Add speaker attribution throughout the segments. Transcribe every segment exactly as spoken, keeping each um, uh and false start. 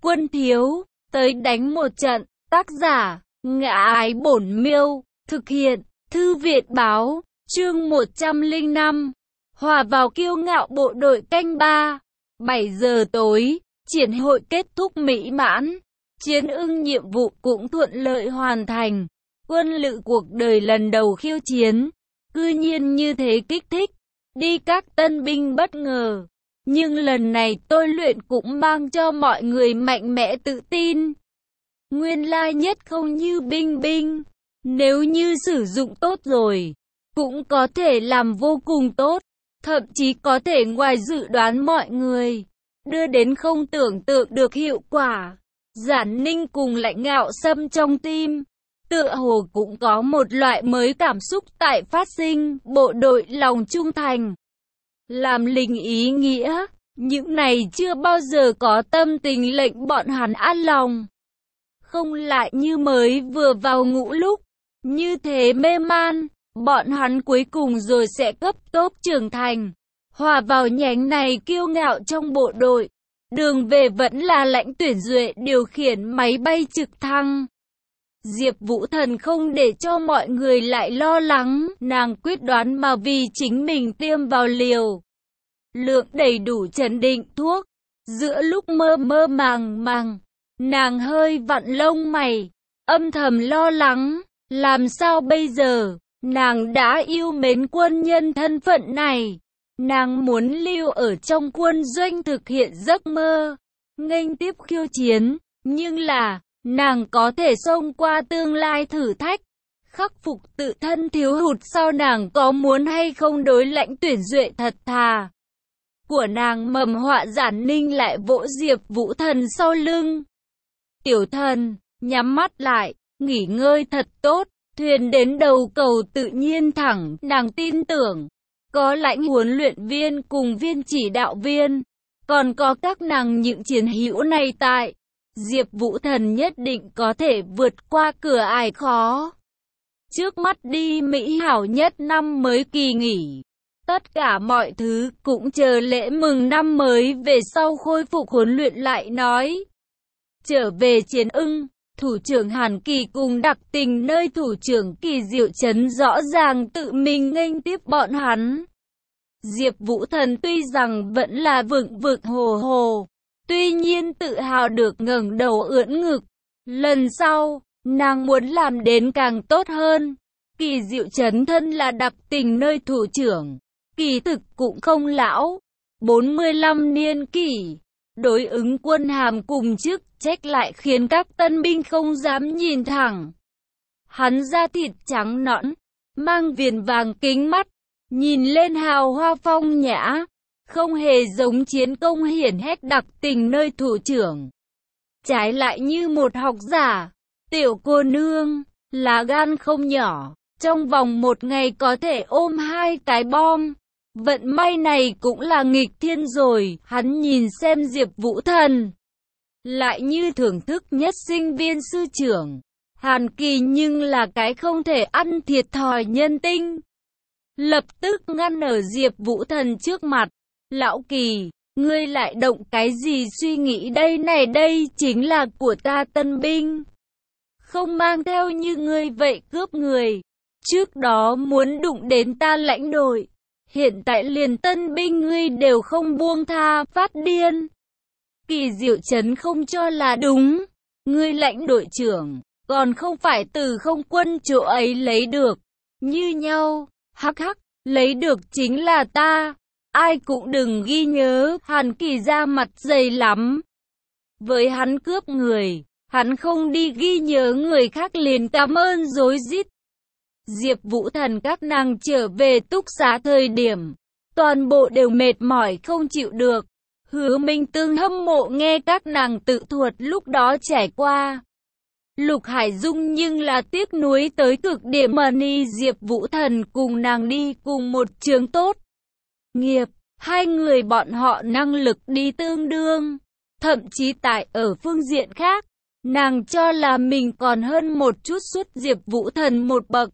Speaker 1: Quân thiếu, tới đánh một trận. Tác giả, Ngã Ái Bổn Miêu. Thực hiện, Thư viện báo. Chương một trăm lẻ năm. Hòa vào kiêu ngạo bộ đội canh ba. bảy giờ tối, triển hội kết thúc mỹ mãn. Chiến ưng nhiệm vụ cũng thuận lợi hoàn thành. Quân lự cuộc đời lần đầu khiêu chiến. Cư nhiên như thế kích thích. Đi các tân binh bất ngờ. Nhưng lần này tôi luyện cũng mang cho mọi người mạnh mẽ tự tin. Nguyên lai nhất không như binh binh. Nếu như sử dụng tốt rồi, cũng có thể làm vô cùng tốt. Thậm chí có thể ngoài dự đoán mọi người. Đưa đến không tưởng tượng được hiệu quả. Giản Ninh cùng lạnh ngạo xâm trong tim. Tựa hồ cũng có một loại mới cảm xúc tại phát sinh. Bộ đội lòng trung thành. Làm lính ý nghĩa. Những này chưa bao giờ có tâm tình lệnh bọn hắn an lòng. Không lại như mới vừa vào ngũ lúc. Như thế mê man. Bọn hắn cuối cùng rồi sẽ cấp tốc trưởng thành. Hòa vào nhánh này kiêu ngạo trong bộ đội. Đường về vẫn là Lãnh Tuyển Duệ điều khiển máy bay trực thăng. Diệp Vũ Thần không để cho mọi người lại lo lắng. Nàng quyết đoán mà vì chính mình tiêm vào liều lượng đầy đủ trấn định thuốc. Giữa lúc mơ mơ màng màng, nàng hơi vặn lông mày, âm thầm lo lắng. Làm sao bây giờ? Nàng đã yêu mến quân nhân thân phận này. Nàng muốn lưu ở trong quân doanh thực hiện giấc mơ, nghênh tiếp khiêu chiến. Nhưng là, nàng có thể xông qua tương lai thử thách, khắc phục tự thân thiếu hụt sau. Nàng có muốn hay không đối Lãnh Tuyển Duệ thật thà của nàng mầm họa? Giản Ninh lại vỗ Diệp Vũ Thần sau lưng. Tiểu thần, nhắm mắt lại, nghỉ ngơi thật tốt. Thuyền đến đầu cầu tự nhiên thẳng. Nàng tin tưởng, có Lãnh huấn luyện viên cùng viên chỉ đạo viên, còn có các nàng những chiến hữu này tại, Diệp Vũ Thần nhất định có thể vượt qua cửa ải khó. Trước mắt đi mỹ hảo nhất năm mới kỳ nghỉ. Tất cả mọi thứ cũng chờ lễ mừng năm mới về sau khôi phục huấn luyện lại nói. Trở về Chiến ưng, thủ trưởng Hàn Kỳ cùng đặc tình nơi thủ trưởng Kỳ Diệu Trấn rõ ràng tự mình nghênh tiếp bọn hắn. Diệp Vũ Thần tuy rằng vẫn là vựng vựng hồ hồ, tuy nhiên tự hào được ngẩng đầu ưỡn ngực. Lần sau, nàng muốn làm đến càng tốt hơn. Kỳ Diệu Trấn thân là đặc tình nơi thủ trưởng, kỳ thực cũng không lão, bốn mươi lăm niên kỷ. Đối ứng quân hàm cùng chức trách lại khiến các tân binh không dám nhìn thẳng. Hắn da thịt trắng nõn, mang viền vàng kính mắt, nhìn lên hào hoa phong nhã, không hề giống chiến công hiển hách đặc tình nơi thủ trưởng. Trái lại như một học giả, tiểu cô nương, lá gan không nhỏ, trong vòng một ngày có thể ôm hai cái bom. Vận may này cũng là nghịch thiên rồi. Hắn nhìn xem Diệp Vũ Thần, lại như thưởng thức nhất sinh viên sư trưởng Hàn Kỳ, nhưng là cái không thể ăn thiệt thòi nhân tinh. Lập tức ngăn ở Diệp Vũ Thần trước mặt. Lão Kỳ, ngươi lại động cái gì suy nghĩ đây này? Đây chính là của ta tân binh, không mang theo như ngươi vậy cướp người. Trước đó muốn đụng đến ta lãnh đội, hiện tại liền tân binh ngươi đều không buông tha, phát điên. Kỳ Diệu Trấn không cho là đúng. Ngươi lãnh đội trưởng, còn không phải từ không quân chỗ ấy lấy được. Như nhau, hắc hắc, lấy được chính là ta. Ai cũng đừng ghi nhớ. Hàn Kỳ ra mặt dày lắm. Với hắn cướp người, hắn không đi ghi nhớ người khác liền cảm ơn rối rít. Diệp Vũ Thần các nàng trở về túc xá thời điểm, toàn bộ đều mệt mỏi không chịu được. Hứa Minh Tương hâm mộ nghe các nàng tự thuật lúc đó trải qua. Lục Hải Dung nhưng là tiếc nuối tới cực điểm. Mani Diệp Vũ Thần cùng nàng đi cùng một trường tốt nghiệp, hai người bọn họ năng lực đi tương đương, thậm chí tại ở phương diện khác, nàng cho là mình còn hơn một chút suốt Diệp Vũ Thần một bậc.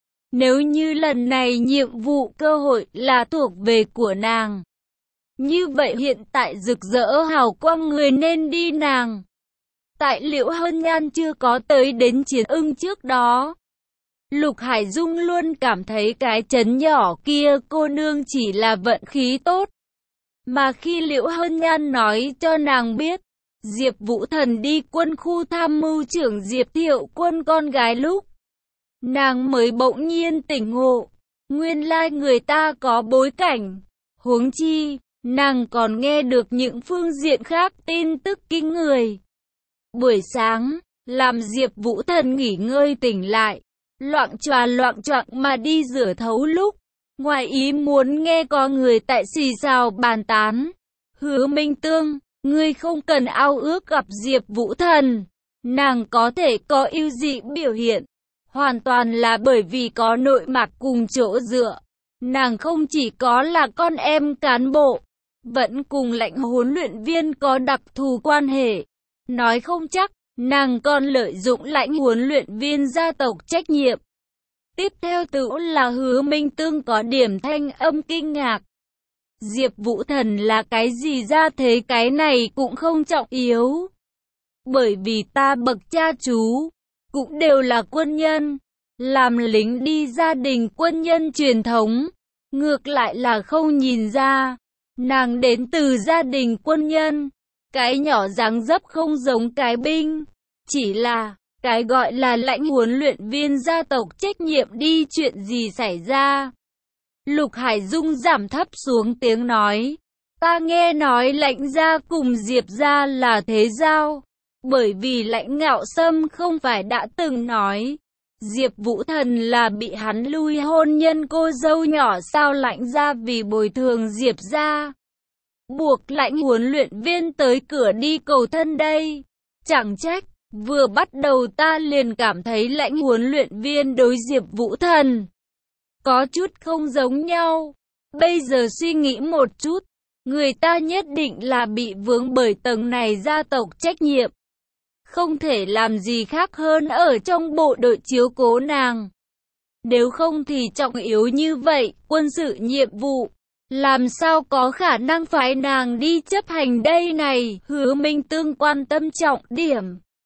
Speaker 1: Nếu như lần này nhiệm vụ cơ hội là thuộc về của nàng, như vậy hiện tại rực rỡ hào quang người nên đi nàng. Tại Liễu Hân Nhan chưa có tới đến Chiến Ưng trước đó, Lục Hải Dung luôn cảm thấy cái trấn nhỏ kia cô nương chỉ là vận khí tốt. Mà khi Liễu Hân Nhan nói cho nàng biết, Diệp Vũ Thần đi quân khu tham mưu trưởng Diệp Thiệu Quân con gái lúc, nàng mới bỗng nhiên tỉnh ngộ, nguyên lai người ta có bối cảnh. Huống chi, nàng còn nghe được những phương diện khác tin tức kinh người. Buổi sáng, làm Diệp Vũ Thần nghỉ ngơi tỉnh lại, loạng choạng loạng choạng mà đi rửa thấu lúc, ngoài ý muốn nghe có người tại xì xào bàn tán. Hứa Minh Tương, ngươi không cần ao ước gặp Diệp Vũ Thần, nàng có thể có ưu dị biểu hiện, hoàn toàn là bởi vì có nội mạc cùng chỗ dựa. Nàng không chỉ có là con em cán bộ, vẫn cùng lãnh huấn luyện viên có đặc thù quan hệ. Nói không chắc, nàng còn lợi dụng lãnh huấn luyện viên gia tộc trách nhiệm. Tiếp theo tự là Hứa Minh Tương có điểm thanh âm kinh ngạc. Diệp Vũ Thần là cái gì ra thế, cái này cũng không trọng yếu. Bởi vì ta bậc cha chú, cũng đều là quân nhân. Làm lính đi gia đình quân nhân truyền thống, ngược lại là không nhìn ra. Nàng đến từ gia đình quân nhân, cái nhỏ dáng dấp không giống cái binh. Chỉ là, cái gọi là lãnh huấn luyện viên gia tộc trách nhiệm đi, chuyện gì xảy ra? Lục Hải Dung giảm thấp xuống tiếng nói, ta nghe nói lãnh gia cùng Diệp gia là thế giao. Bởi vì lãnh Ngạo Sâm không phải đã từng nói, Diệp Vũ Thần là bị hắn lui hôn nhân cô dâu nhỏ sao, lãnh gia vì bồi thường Diệp gia, buộc lãnh huấn luyện viên tới cửa đi cầu thân đây. Chẳng trách, vừa bắt đầu ta liền cảm thấy lãnh huấn luyện viên đối Diệp Vũ Thần có chút không giống nhau. Bây giờ suy nghĩ một chút, người ta nhất định là bị vướng bởi tầng này gia tộc trách nhiệm. Không thể làm gì khác hơn ở trong bộ đội chiếu cố nàng. Nếu không thì trọng yếu như vậy, quân sự nhiệm vụ, làm sao có khả năng phái nàng đi chấp hành đây này? Hứa Minh Tương quan tâm trọng điểm.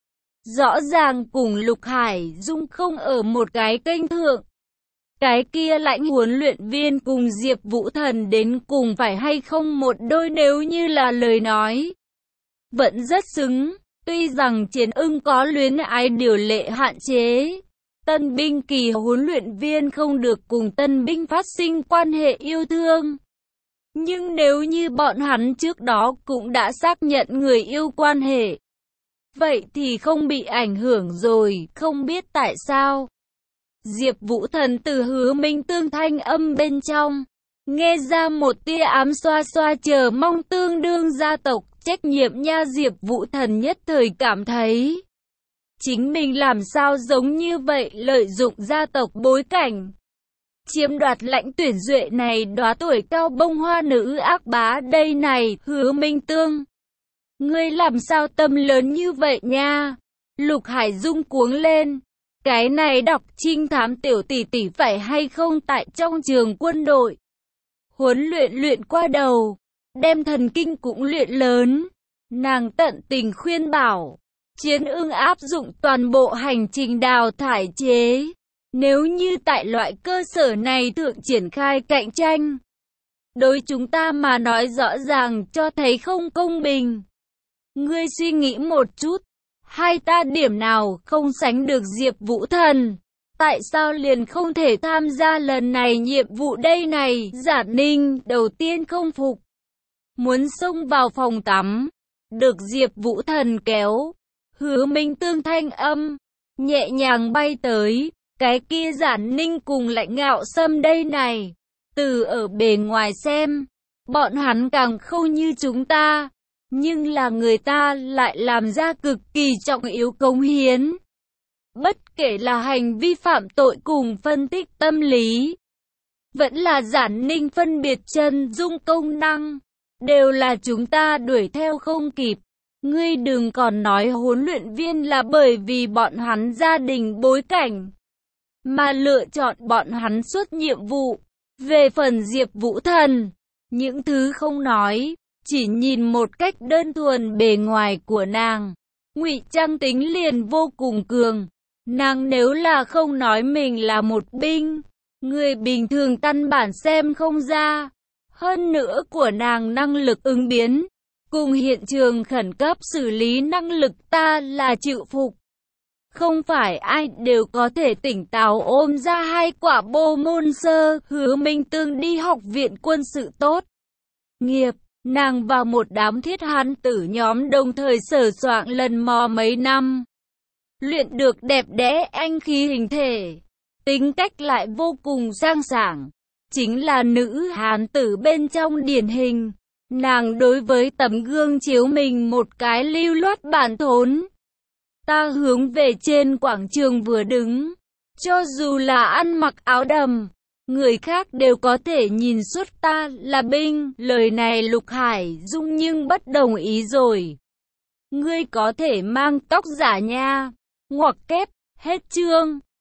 Speaker 1: Rõ ràng cùng Lục Hải Dung không ở một cái kênh thượng. Cái kia lãnh huấn luyện viên cùng Diệp Vũ Thần đến cùng phải hay không một đôi, nếu như là lời nói, vẫn rất xứng. Tuy rằng Chiến Ưng có luyến ái điều lệ hạn chế, tân binh kỳ huấn luyện viên không được cùng tân binh phát sinh quan hệ yêu thương. Nhưng nếu như bọn hắn trước đó cũng đã xác nhận người yêu quan hệ, vậy thì không bị ảnh hưởng rồi, không biết tại sao. Diệp Vũ Thần từ Hứa Minh Tương thanh âm bên trong, nghe ra một tia ám xoa xoa chờ mong, tương đương gia tộc trách nhiệm nha. Diệp Vũ Thần nhất thời cảm thấy, chính mình làm sao giống như vậy, lợi dụng gia tộc bối cảnh, chiếm đoạt lãnh tuyển duệ này đóa tuổi cao bông hoa nữ ác bá đây này. Hứa Minh Tương, ngươi làm sao tâm lớn như vậy nha? Lục Hải Dung cuống lên, cái này đọc trinh thám tiểu tỷ tỷ phải hay không tại trong trường quân đội huấn luyện luyện qua đầu, đem thần kinh cũng luyện lớn. Nàng tận tình khuyên bảo, Chiến Ưng áp dụng toàn bộ hành trình đào thải chế. Nếu như tại loại cơ sở này thượng triển khai cạnh tranh, đối chúng ta mà nói rõ ràng cho thấy không công bình. Ngươi suy nghĩ một chút, hai ta điểm nào không sánh được Diệp Vũ Thần, tại sao liền không thể tham gia lần này nhiệm vụ đây này? Giả Ninh đầu tiên không phục, muốn xông vào phòng tắm, được Diệp Vũ Thần kéo. Hứa Minh Tương thanh âm nhẹ nhàng bay tới, cái kia Giả Ninh cùng lãnh Ngạo Sâm đây này, từ ở bề ngoài xem, bọn hắn càng không như chúng ta, nhưng là người ta lại làm ra cực kỳ trọng yếu cống hiến. Bất kể là hành vi phạm tội cùng phân tích tâm lý, vẫn là Giả Ninh phân biệt chân dung công năng, đều là chúng ta đuổi theo không kịp. Ngươi đừng còn nói huấn luyện viên là bởi vì bọn hắn gia đình bối cảnh mà lựa chọn bọn hắn xuất nhiệm vụ. Về phần Diệp Vũ Thần, những thứ không nói, chỉ nhìn một cách đơn thuần bề ngoài của nàng, Ngụy trang tính liền vô cùng cường. Nàng nếu là không nói mình là một binh, người bình thường căn bản xem không ra. Hơn nữa của nàng năng lực ứng biến, cùng hiện trường khẩn cấp xử lý năng lực ta là chịu phục. Không phải ai đều có thể tỉnh táo ôm ra hai quả bô môn sơ. Hứa Minh Tương đi học viện quân sự tốt nghiệp, nàng và một đám thiết hán tử nhóm đồng thời sờ soạng lần mò mấy năm. Luyện được đẹp đẽ anh khí hình thể, tính cách lại vô cùng sang sảng, chính là nữ hán tử bên trong điển hình. Nàng đối với tấm gương chiếu mình một cái lưu loát bản thốn. Ta hướng về trên quảng trường vừa đứng, cho dù là ăn mặc áo đầm, người khác đều có thể nhìn xuất ta là binh. Lời này Lục Hải Dung nhưng bất đồng ý rồi. Ngươi có thể mang tóc giả nha. Ngoặc kép, hết chương.